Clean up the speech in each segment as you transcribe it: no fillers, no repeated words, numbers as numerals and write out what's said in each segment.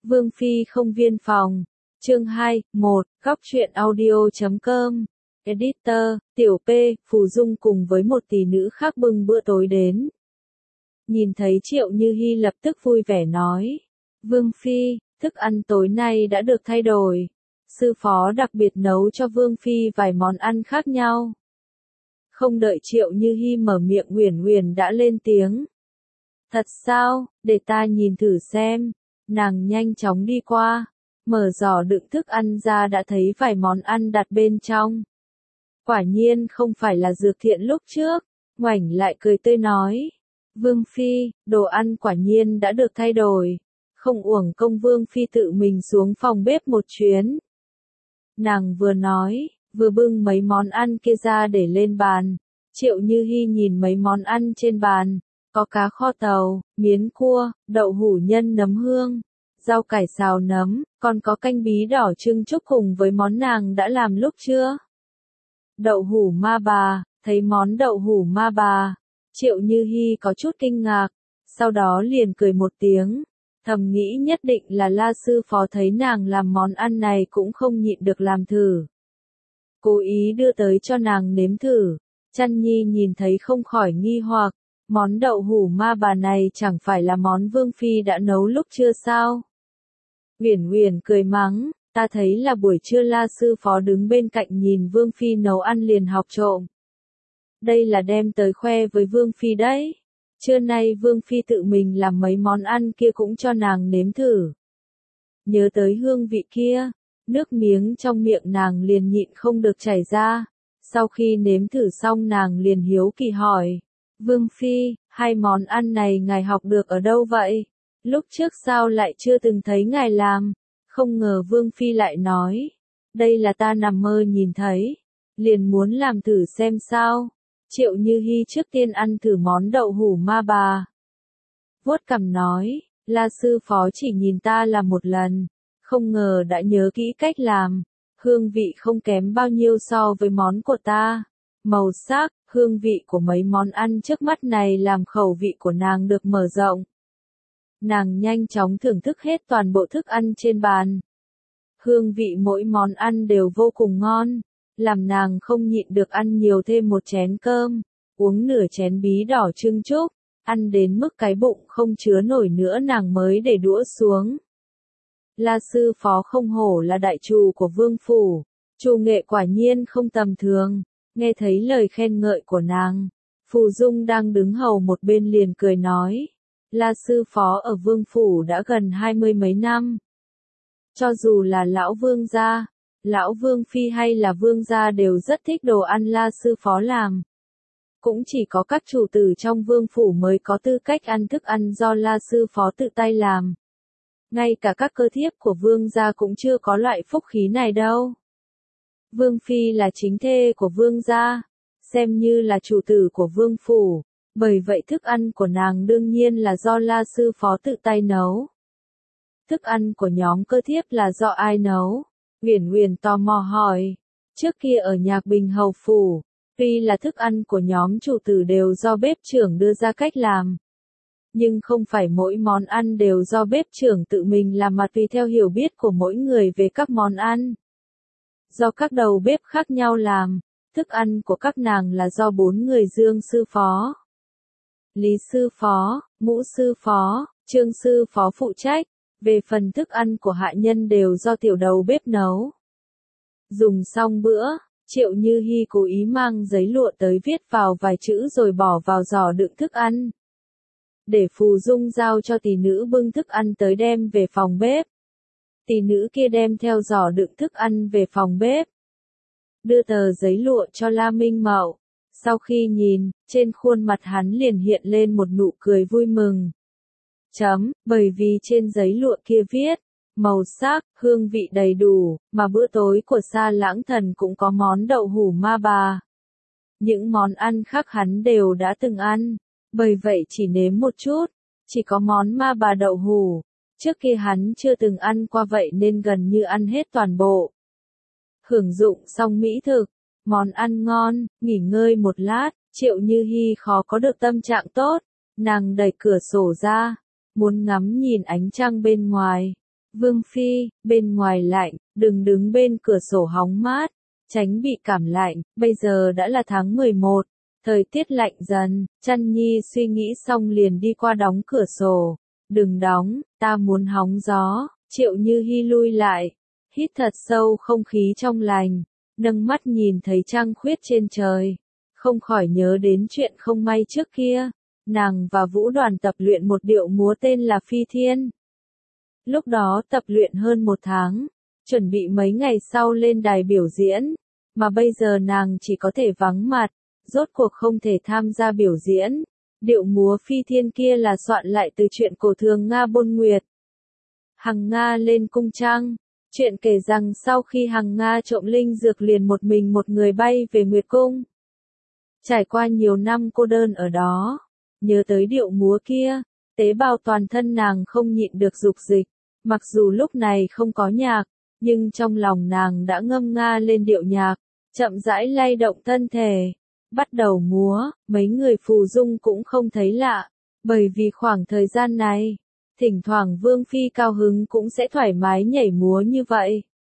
Vương Phi không viên phòng. Chương 2, 1, góc truyện audio.com. Editor, Tiểu P, Phù Dung cùng với một tỷ nữ khác bưng bữa tối đến. Nhìn thấy Triệu Như Hi lập tức vui vẻ nói. Vương Phi, thức ăn tối nay đã được thay đổi. Sư phó đặc biệt nấu cho Vương Phi vài món ăn khác nhau. Không đợi Triệu Như Hi mở miệng Uyển Uyển đã lên tiếng. Thật sao, để ta nhìn thử xem. Nàng nhanh chóng đi qua, mở giỏ đựng thức ăn ra đã thấy vài món ăn đặt bên trong. Quả nhiên không phải là Dược Thiện lúc trước, ngoảnh lại cười tươi nói. Vương Phi, đồ ăn quả nhiên đã được thay đổi, không uổng công Vương Phi tự mình xuống phòng bếp một chuyến. Nàng vừa nói, vừa bưng mấy món ăn kia ra để lên bàn. Triệu Như Hi nhìn mấy món ăn trên bàn, có cá kho tàu, miến cua, đậu hũ nhân nấm hương, rau cải xào nấm, còn có canh bí đỏ trưng trúc cùng với món nàng đã làm lúc trưa. Đậu hũ ma bà, thấy món đậu hũ ma bà, Triệu Như Hi có chút kinh ngạc, sau đó liền cười một tiếng, thầm nghĩ nhất định là La sư phó thấy nàng làm món ăn này cũng không nhịn được làm thử. Cố ý đưa tới cho nàng nếm thử, Chăn Nhi nhìn thấy không khỏi nghi hoặc, món đậu hũ ma bà này chẳng phải là món Vương Phi đã nấu lúc trưa sao? Uyển Uyển cười mắng, ta thấy là buổi trưa La sư phó đứng bên cạnh nhìn Vương Phi nấu ăn liền học trộm. Đây là đem tới khoe với Vương Phi đấy. Trưa nay Vương Phi tự mình làm mấy món ăn kia cũng cho nàng nếm thử. Nhớ tới hương vị kia, nước miếng trong miệng nàng liền nhịn không được chảy ra. Sau khi nếm thử xong nàng liền hiếu kỳ hỏi. Vương Phi, hai món ăn này ngài học được ở đâu vậy? Lúc trước sao lại chưa từng thấy ngài làm? Không ngờ Vương Phi lại nói. Đây là ta nằm mơ nhìn thấy. Liền muốn làm thử xem sao. Triệu Như Hi trước tiên ăn thử món đậu hũ ma bà. Vuốt cằm nói, La sư phó chỉ nhìn ta làm một lần. Không ngờ đã nhớ kỹ cách làm. Hương vị không kém bao nhiêu so với món của ta. Màu sắc, hương vị của mấy món ăn trước mắt này làm khẩu vị của nàng được mở rộng. Nàng nhanh chóng thưởng thức hết toàn bộ thức ăn trên bàn. Hương vị mỗi món ăn đều vô cùng ngon, làm nàng không nhịn được ăn nhiều thêm một chén cơm, uống nửa chén bí đỏ trưng trúc, ăn đến mức cái bụng không chứa nổi nữa nàng mới để đũa xuống. La sư phó không hổ là đại trù của Vương phủ, trù nghệ quả nhiên không tầm thường. Nghe thấy lời khen ngợi của nàng, Phù Dung đang đứng hầu một bên liền cười nói, La sư phó ở Vương phủ đã gần 20 mấy năm. Cho dù là lão Vương gia, lão Vương Phi hay là Vương gia đều rất thích đồ ăn La sư phó làm. Cũng chỉ có các chủ tử trong Vương phủ mới có tư cách ăn thức ăn do La sư phó tự tay làm. Ngay cả các cơ thiếp của Vương gia cũng chưa có loại phúc khí này đâu. Vương Phi là chính thê của Vương gia, xem như là chủ tử của Vương phủ, bởi vậy thức ăn của nàng đương nhiên là do La sư phó tự tay nấu. Thức ăn của nhóm cơ thiếp là do ai nấu? Uyển Uyển tò mò hỏi. Trước kia ở Nhạc Bình hầu phủ, tuy là thức ăn của nhóm chủ tử đều do bếp trưởng đưa ra cách làm, nhưng không phải mỗi món ăn đều do bếp trưởng tự mình làm mà tùy theo hiểu biết của mỗi người về các món ăn. Do các đầu bếp khác nhau làm, thức ăn của các nàng là do 4 người Dương sư phó, Lý sư phó, Ngũ sư phó, Trương sư phó phụ trách, về phần thức ăn của hạ nhân đều do tiểu đầu bếp nấu. Dùng xong bữa, Triệu Như Hi cố ý mang giấy lụa tới viết vào vài chữ rồi bỏ vào giỏ đựng thức ăn. Để Phù Dung giao cho tỷ nữ bưng thức ăn tới đem về phòng bếp. Tỷ nữ kia đem theo giỏ đựng thức ăn về phòng bếp. Đưa tờ giấy lụa cho La Minh Mậu. Sau khi nhìn, trên khuôn mặt hắn liền hiện lên một nụ cười vui mừng. Bởi vì trên giấy lụa kia viết, màu sắc, hương vị đầy đủ, mà bữa tối của Sa Lãng Thần cũng có món đậu hũ ma bà. Những món ăn khác hắn đều đã từng ăn, bởi vậy chỉ nếm một chút, chỉ có món ma bà đậu hũ. Trước kia hắn chưa từng ăn qua vậy nên gần như ăn hết toàn bộ. Hưởng dụng xong mỹ thực, món ăn ngon, nghỉ ngơi một lát, Triệu Như Hi khó có được tâm trạng tốt, nàng đẩy cửa sổ ra, muốn ngắm nhìn ánh trăng bên ngoài. Vương Phi, bên ngoài lạnh, đừng đứng bên cửa sổ hóng mát, tránh bị cảm lạnh, bây giờ đã là tháng 11, thời tiết lạnh dần, Chăn Nhi suy nghĩ xong liền đi qua đóng cửa sổ. Đừng đóng, ta muốn hóng gió. Triệu Như Hi lui lại, hít thật sâu không khí trong lành, nâng mắt nhìn thấy trăng khuyết trên trời, không khỏi nhớ đến chuyện không may trước kia, nàng và Vũ Đoàn tập luyện một điệu múa tên là Phi Thiên. Lúc đó tập luyện hơn 1 tháng, chuẩn bị mấy ngày sau lên đài biểu diễn, mà bây giờ nàng chỉ có thể vắng mặt, rốt cuộc không thể tham gia biểu diễn. Điệu múa Phi Thiên kia là soạn lại từ chuyện cổ thường Nga Bôn Nguyệt. Hằng Nga lên cung trăng, chuyện kể rằng sau khi Hằng Nga trộm linh dược liền một mình một người bay về Nguyệt Cung. Trải qua nhiều năm cô đơn ở đó, nhớ tới điệu múa kia, tế bào toàn thân nàng không nhịn được dục dịch, mặc dù lúc này không có nhạc, nhưng trong lòng nàng đã ngâm nga lên điệu nhạc, chậm rãi lay động thân thể. Bắt đầu múa, mấy người phù dung cũng không thấy lạ, bởi vì khoảng thời gian này, thỉnh thoảng Vương Phi cao hứng cũng sẽ thoải mái nhảy múa như vậy.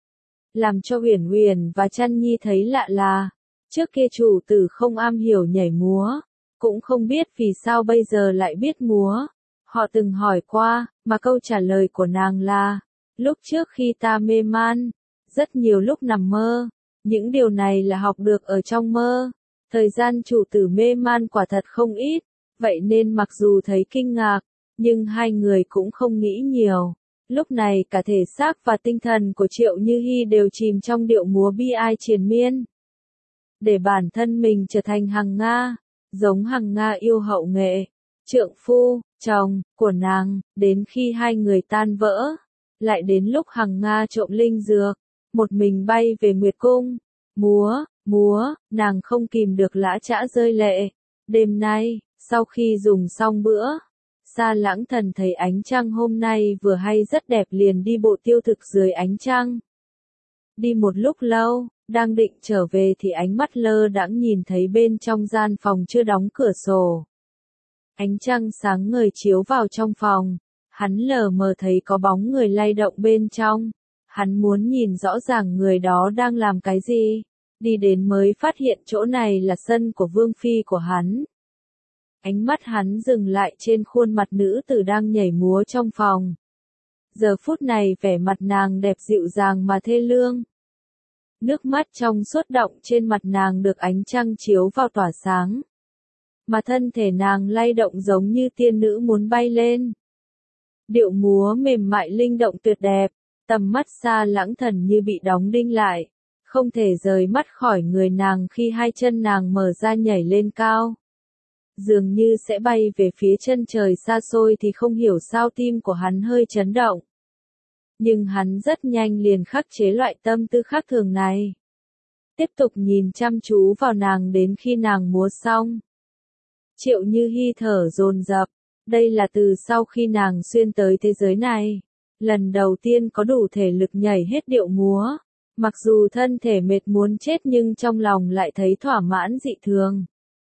Làm cho Uyển Uyển và Chăn Nhi thấy lạ là, trước kia chủ tử không am hiểu nhảy múa, cũng không biết vì sao bây giờ lại biết múa. Họ từng hỏi qua, mà câu trả lời của nàng là, lúc trước khi ta mê man, rất nhiều lúc nằm mơ, những điều này là học được ở trong mơ. Thời gian chủ tử mê man quả thật không ít, vậy nên mặc dù thấy kinh ngạc, nhưng hai người cũng không nghĩ nhiều. Lúc này cả thể xác và tinh thần của Triệu Như Hi đều chìm trong điệu múa bi ai triền miên. Để bản thân mình trở thành Hằng Nga, giống Hằng Nga yêu hậu nghệ, trượng phu, chồng, của nàng, đến khi hai người tan vỡ, lại đến lúc Hằng Nga trộm linh dược, một mình bay về Nguyệt Cung, múa, nàng không kìm được lã chã rơi lệ. Đêm nay, sau khi dùng xong bữa, Sa Lãng Thần thấy ánh trăng hôm nay vừa hay rất đẹp liền đi bộ tiêu thực dưới ánh trăng. Đi một lúc lâu, đang định trở về thì ánh mắt lơ đãng nhìn thấy bên trong gian phòng chưa đóng cửa sổ. Ánh trăng sáng ngời chiếu vào trong phòng, hắn lờ mờ thấy có bóng người lay động bên trong. Hắn muốn nhìn rõ ràng người đó đang làm cái gì. Đi đến mới phát hiện chỗ này là sân của Vương Phi của hắn. Ánh mắt hắn dừng lại trên khuôn mặt nữ tử đang nhảy múa trong phòng. Giờ phút này vẻ mặt nàng đẹp dịu dàng mà thê lương. Nước mắt trong suốt động trên mặt nàng được ánh trăng chiếu vào tỏa sáng. Mà thân thể nàng lay động giống như tiên nữ muốn bay lên. Điệu múa mềm mại linh động tuyệt đẹp, tầm mắt Sa Lãng Thần như bị đóng đinh lại. Không thể rời mắt khỏi người nàng khi hai chân nàng mở ra nhảy lên cao. Dường như sẽ bay về phía chân trời xa xôi thì không hiểu sao tim của hắn hơi chấn động. Nhưng hắn rất nhanh liền khắc chế loại tâm tư khác thường này. Tiếp tục nhìn chăm chú vào nàng đến khi nàng múa xong. Triệu Như Hi thở dồn dập, đây là từ sau khi nàng xuyên tới thế giới này. Lần đầu tiên có đủ thể lực nhảy hết điệu múa. Mặc dù thân thể mệt muốn chết nhưng trong lòng lại thấy thỏa mãn dị thường.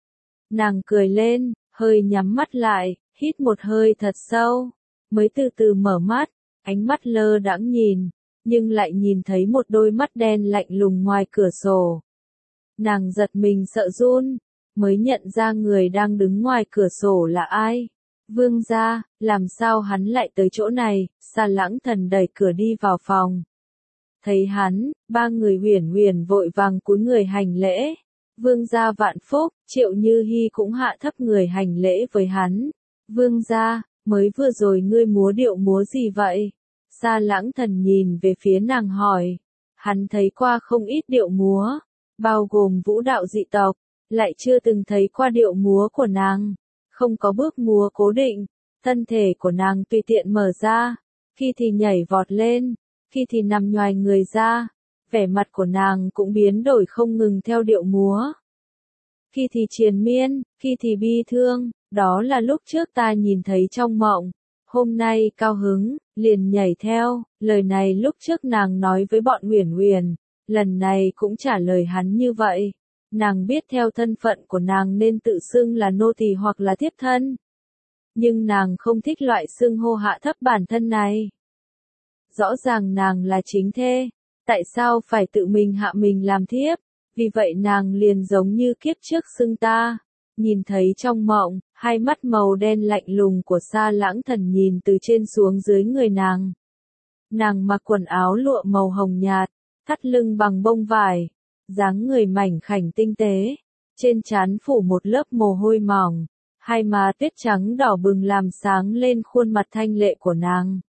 Nàng cười lên, hơi nhắm mắt lại, hít một hơi thật sâu, mới từ từ mở mắt, ánh mắt lơ đãng nhìn, nhưng lại nhìn thấy một đôi mắt đen lạnh lùng ngoài cửa sổ. Nàng giật mình sợ run, mới nhận ra người đang đứng ngoài cửa sổ là ai. Vương gia, làm sao hắn lại tới chỗ này? Sa Lãng Thần đẩy cửa đi vào phòng. Thấy hắn, ba người Uyển Uyển vội vàng cúi người hành lễ. Vương gia vạn phúc, Triệu Như Hi cũng hạ thấp người hành lễ với hắn. Vương gia, mới vừa rồi ngươi múa điệu múa gì vậy? Sa Lãng Thần nhìn về phía nàng hỏi. Hắn thấy qua không ít điệu múa, bao gồm vũ đạo dị tộc, lại chưa từng thấy qua điệu múa của nàng. Không có bước múa cố định, thân thể của nàng tùy tiện mở ra, khi thì nhảy vọt lên, khi thì nằm nhoài người ra, vẻ mặt của nàng cũng biến đổi không ngừng theo điệu múa. Khi thì triền miên, khi thì bi thương, đó là lúc trước ta nhìn thấy trong mộng, hôm nay cao hứng, liền nhảy theo, lời này lúc trước nàng nói với bọn Uyển Uyển, lần này cũng trả lời hắn như vậy. Nàng biết theo thân phận của nàng nên tự xưng là nô tỳ hoặc là thiếp thân. Nhưng nàng không thích loại xưng hô hạ thấp bản thân này. Rõ ràng nàng là chính thê, tại sao phải tự mình hạ mình làm thiếp, vì vậy nàng liền giống như kiếp trước xưng ta. Nhìn thấy trong mộng, hai mắt màu đen lạnh lùng của Sa Lãng Thần nhìn từ trên xuống dưới người nàng. Nàng mặc quần áo lụa màu hồng nhạt, thắt lưng bằng bông vải, dáng người mảnh khảnh tinh tế, trên trán phủ một lớp mồ hôi mỏng, hai má tuyết trắng đỏ bừng làm sáng lên khuôn mặt thanh lệ của nàng.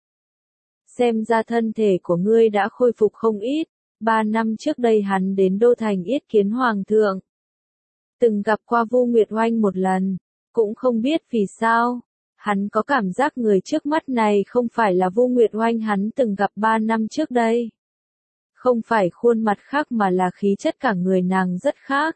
Xem ra thân thể của ngươi đã khôi phục không ít, 3 năm trước đây hắn đến Đô Thành yết kiến Hoàng thượng. Từng gặp qua Vu Nguyệt Oanh một lần, cũng không biết vì sao. Hắn có cảm giác người trước mắt này không phải là Vu Nguyệt Oanh hắn từng gặp 3 năm trước đây. Không phải khuôn mặt khác mà là khí chất cả người nàng rất khác.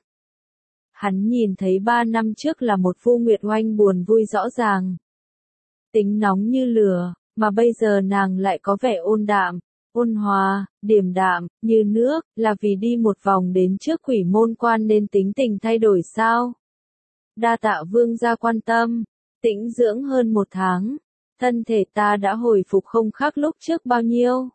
Hắn nhìn thấy 3 năm trước là một Vu Nguyệt Oanh buồn vui rõ ràng. Tính nóng như lửa, mà bây giờ nàng lại có vẻ ôn đạm, ôn hòa, điềm đạm, như nước, là vì đi một vòng đến trước Quỷ Môn Quan nên tính tình thay đổi sao? Đa tạ vương gia quan tâm, tĩnh dưỡng hơn 1 tháng, thân thể ta đã hồi phục không khác lúc trước bao nhiêu.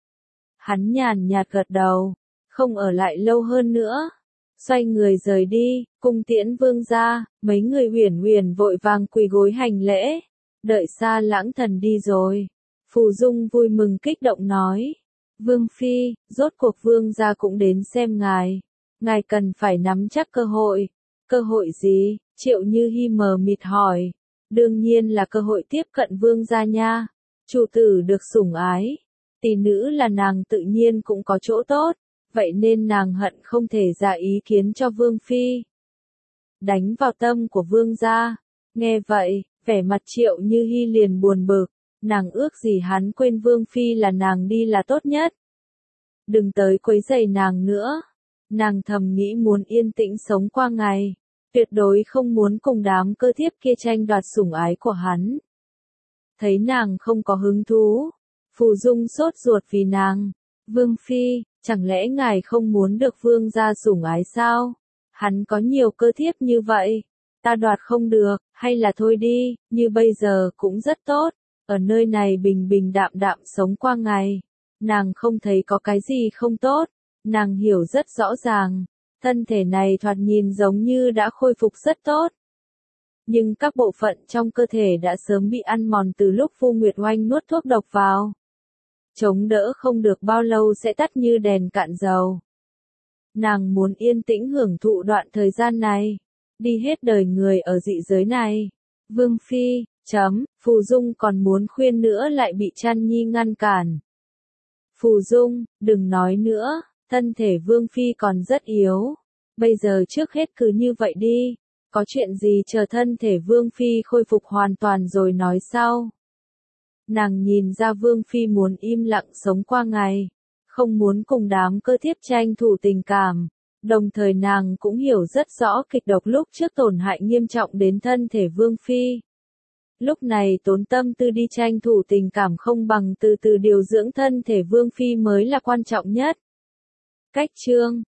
Hắn nhàn nhạt gật đầu, không ở lại lâu hơn nữa. Xoay người rời đi, cung tiễn vương gia, mấy người Uyển Uyển vội vàng quỳ gối hành lễ. Đợi Sa Lãng Thần đi rồi, Phù Dung vui mừng kích động nói. Vương Phi, rốt cuộc vương gia cũng đến xem ngài. Ngài cần phải nắm chắc cơ hội. Cơ hội gì? Triệu Như Hi mờ mịt hỏi. Đương nhiên là cơ hội tiếp cận vương gia nha. Chủ tử được sủng ái. Tỷ nữ là nàng tự nhiên cũng có chỗ tốt. Vậy nên nàng hận không thể ra ý kiến cho Vương Phi. Đánh vào tâm của vương gia. Nghe vậy, vẻ mặt Triệu Như Hi liền buồn bực. Nàng ước gì hắn quên Vương Phi là nàng đi là tốt nhất. Đừng tới quấy rầy nàng nữa. Nàng thầm nghĩ muốn yên tĩnh sống qua ngày. Tuyệt đối không muốn cùng đám cơ thiếp kia tranh đoạt sủng ái của hắn. Thấy nàng không có hứng thú. Phù Dung sốt ruột vì nàng. Vương Phi, chẳng lẽ ngài không muốn được vương gia sủng ái sao? Hắn có nhiều cơ thiếp như vậy. Ta đoạt không được, hay là thôi đi, như bây giờ cũng rất tốt. Ở nơi này bình bình đạm đạm sống qua ngày. Nàng không thấy có cái gì không tốt. Nàng hiểu rất rõ ràng. Thân thể này thoạt nhìn giống như đã khôi phục rất tốt. Nhưng các bộ phận trong cơ thể đã sớm bị ăn mòn từ lúc Vu Nguyệt Oanh nuốt thuốc độc vào. Chống đỡ không được bao lâu sẽ tắt như đèn cạn dầu. Nàng muốn yên tĩnh hưởng thụ đoạn thời gian này. Đi hết đời người ở dị giới này. Vương Phi, Phù Dung còn muốn khuyên nữa lại bị Trăn Nhi ngăn cản. Phù Dung, đừng nói nữa, thân thể Vương Phi còn rất yếu. Bây giờ trước hết cứ như vậy đi. Có chuyện gì chờ thân thể Vương Phi khôi phục hoàn toàn rồi nói sau. Nàng nhìn ra Vương Phi muốn im lặng sống qua ngày. Không muốn cùng đám cơ thiếp tranh thủ tình cảm. Đồng thời nàng cũng hiểu rất rõ kịch độc lúc trước tổn hại nghiêm trọng đến thân thể Vương Phi. Lúc này tốn tâm tư đi tranh thủ tình cảm không bằng từ từ điều dưỡng thân thể Vương Phi mới là quan trọng nhất. Cách chương